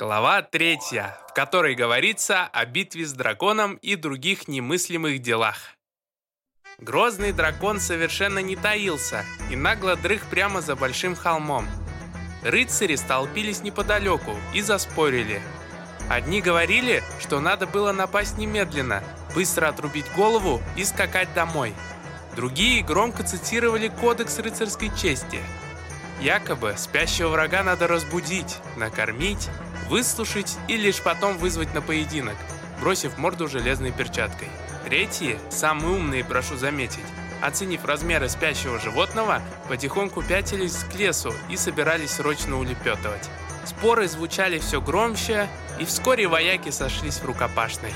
Глава 3, в которой говорится о битве с драконом и других немыслимых делах. Грозный дракон совершенно не таился и нагло дрых прямо за большим холмом. Рыцари столпились неподалеку и заспорили. Одни говорили, что надо было напасть немедленно, быстро отрубить голову и скакать домой. Другие громко цитировали кодекс рыцарской чести. Якобы спящего врага надо разбудить, накормить, выслушать и лишь потом вызвать на поединок, бросив морду железной перчаткой. Третьи, самые умные, прошу заметить, оценив размеры спящего животного, потихоньку пятились к лесу и собирались срочно улепетывать. Споры звучали все громче, и вскоре вояки сошлись в рукопашной.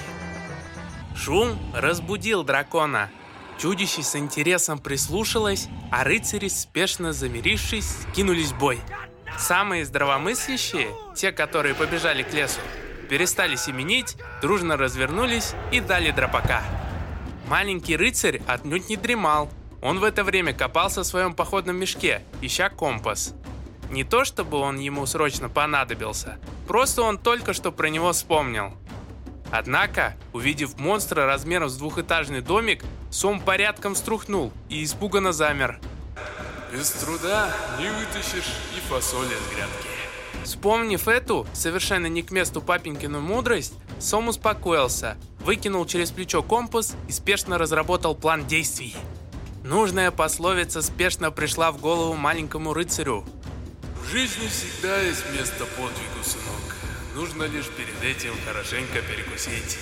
Шум разбудил дракона. Чудище с интересом прислушалось, а рыцари, спешно замирившись, кинулись в бой. Самые здравомыслящие, те, которые побежали к лесу, перестали семенить, дружно развернулись и дали драпака. Маленький рыцарь отнюдь не дремал. Он в это время копался в своем походном мешке, ища компас. Не то чтобы он ему срочно понадобился, просто он только что про него вспомнил. Однако, увидев монстра размером с двухэтажный домик, Сом порядком струхнул и испуганно замер. Без труда не вытащишь и фасоль из грядки. Вспомнив эту, совершенно не к месту папенькину мудрость, Сом успокоился, выкинул через плечо компас и спешно разработал план действий. Нужная пословица спешно пришла в голову маленькому рыцарю. В жизни всегда есть место подвигу, сынок. Нужно лишь перед этим хорошенько перекусить.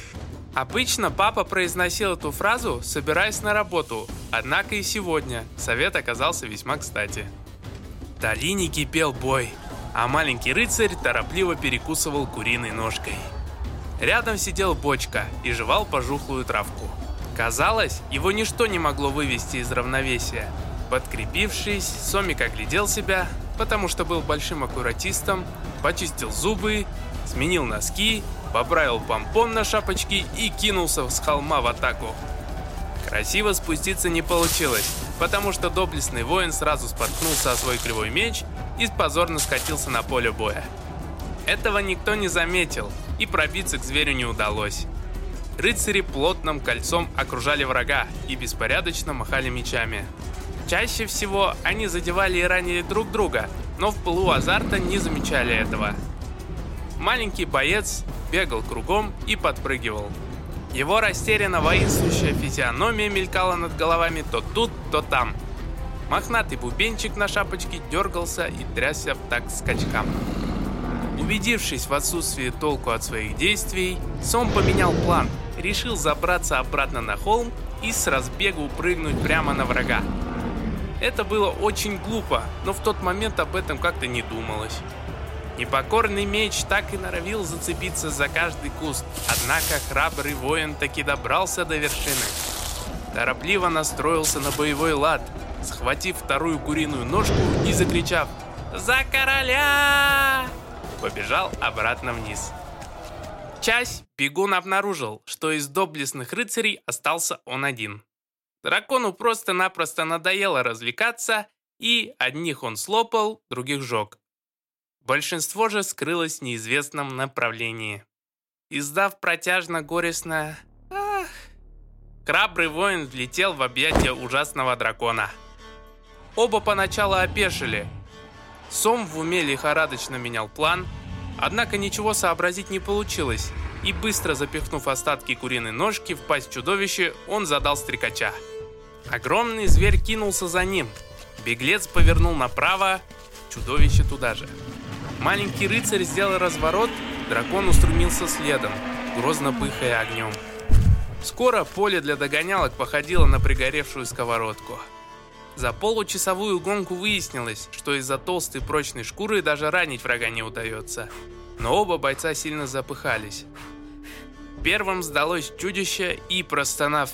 Обычно папа произносил эту фразу, собираясь на работу, однако и сегодня совет оказался весьма кстати. В долине кипел бой, а маленький рыцарь торопливо перекусывал куриной ножкой. Рядом сидел Бочка и жевал пожухлую травку. Казалось, его ничто не могло вывести из равновесия. Подкрепившись, Сомик оглядел себя, потому что был большим аккуратистом, почистил зубы, сменил носки, поправил помпон на шапочке и кинулся с холма в атаку. Красиво спуститься не получилось, потому что доблестный воин сразу споткнулся о свой кривой меч и позорно скатился на поле боя. Этого никто не заметил, и пробиться к зверю не удалось. Рыцари плотным кольцом окружали врага и беспорядочно махали мечами. Чаще всего они задевали и ранили друг друга, но в пылу азарта не замечали этого. Маленький боец бегал кругом и подпрыгивал. Его растерянно воинствующая физиономия мелькала над головами то тут, то там. Мохнатый бубенчик на шапочке дергался и трясся в такт скачкам. Убедившись в отсутствии толку от своих действий, Сом поменял план, решил забраться обратно на холм и с разбегу прыгнуть прямо на врага. Это было очень глупо, но в тот момент об этом как-то не думалось. Непокорный меч так и норовил зацепиться за каждый куст, однако храбрый воин таки добрался до вершины. Торопливо настроился на боевой лад, схватив вторую куриную ножку и закричав «За короля!», побежал обратно вниз. Часть бегун обнаружил, что из доблестных рыцарей остался он один. Дракону просто-напросто надоело развлекаться, и одних он слопал, других сжег. Большинство же скрылось в неизвестном направлении. Издав протяжно-горестное «Ах!», храбрый воин влетел в объятия ужасного дракона. Оба поначалу опешили. Сом в уме лихорадочно менял план, однако ничего сообразить не получилось, и быстро запихнув остатки куриной ножки в пасть чудовища, он задал стрекача. Огромный зверь кинулся за ним. Беглец повернул направо, чудовище туда же. Маленький рыцарь сделал разворот, дракон устремился следом, грозно пыхая огнем. Скоро поле для догонялок походило на пригоревшую сковородку. За получасовую гонку выяснилось, что из-за толстой прочной шкуры даже ранить врага не удается. Но оба бойца сильно запыхались. Первым сдалось чудище и, простонав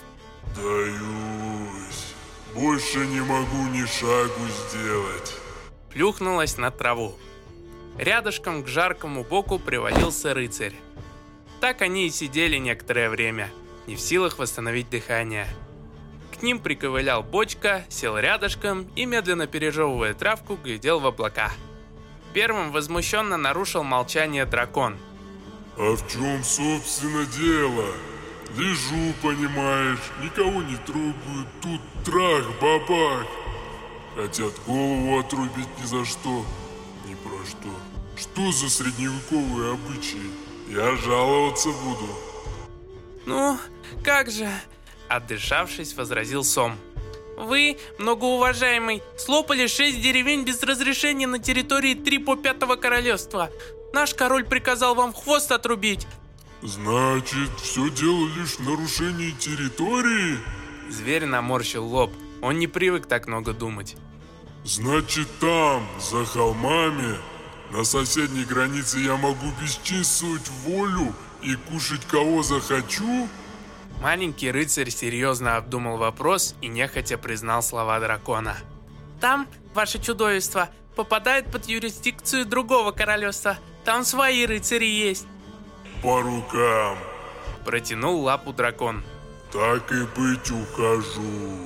«Сдаюсь, больше не могу ни шагу сделать», плюхнулось на траву. Рядышком к жаркому боку привалился рыцарь. Так они и сидели некоторое время, не в силах восстановить дыхание. К ним приковылял Бочка, сел рядышком и, медленно пережевывая травку, глядел в облака. Первым возмущенно нарушил молчание дракон. А в чем, собственно, дело? Лежу, понимаешь, никого не трогаю, тут трах-бабах. Хотят голову отрубить ни за что, ни про что. Что за средневековые обычаи? Я жаловаться буду. Ну, как же, отдышавшись, возразил Сом. Вы, многоуважаемый, слопали 6 деревень без разрешения на территории 3-5 королевства. Наш король приказал вам хвост отрубить. Значит, все дело лишь в нарушении территории? Зверь наморщил лоб. Он не привык так много думать. Значит, там, за холмами, на соседней границе я могу бесчинствовать волю и кушать кого захочу? Маленький рыцарь серьезно обдумал вопрос и нехотя признал слова дракона. Там, ваше чудовиство, попадает под юрисдикцию другого королевства. Там свои рыцари есть. По рукам. Протянул лапу дракон. Так и быть, ухожу.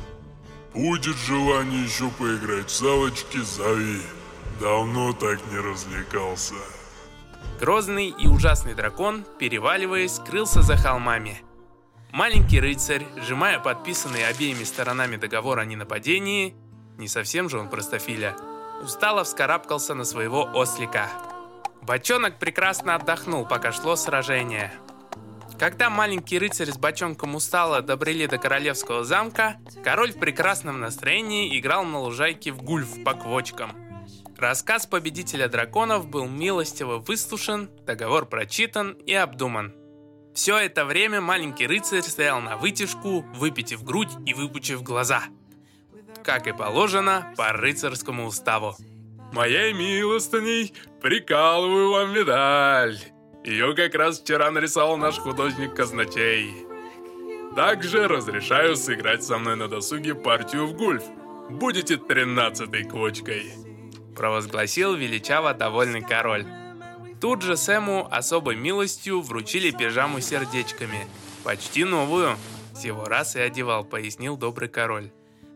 Будет желание еще поиграть в салочки, зови. Давно так не развлекался. Грозный и ужасный дракон, переваливаясь, скрылся за холмами. Маленький рыцарь, сжимая подписанный обеими сторонами договор о ненападении, не совсем же он простофиля, устало вскарабкался на своего ослика. Бочонок прекрасно отдохнул, пока шло сражение. Когда маленький рыцарь с бочонком устало добрели до королевского замка, король в прекрасном настроении играл на лужайке в гульф по квочкам. Рассказ победителя драконов был милостиво выслушан, договор прочитан и обдуман. Все это время маленький рыцарь стоял на вытяжку, выпитив грудь и выпучив глаза. Как и положено, по рыцарскому уставу. «Моей милостыней прикалываю вам медаль. Ее как раз вчера нарисовал наш художник Казначей. Также разрешаю сыграть со мной на досуге партию в гольф. Будете 13-й квочкой», провозгласил величаво довольный король. Тут же Сэму особой милостью вручили пижаму с сердечками. Почти новую. Всего раз и одевал, пояснил добрый король.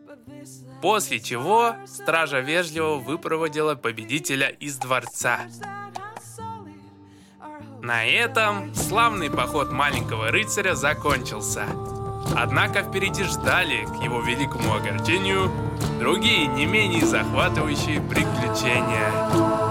После чего стража вежливо выпроводила победителя из дворца. На этом славный поход маленького рыцаря закончился. Однако впереди ждали, к его великому огорчению, другие не менее захватывающие приключения.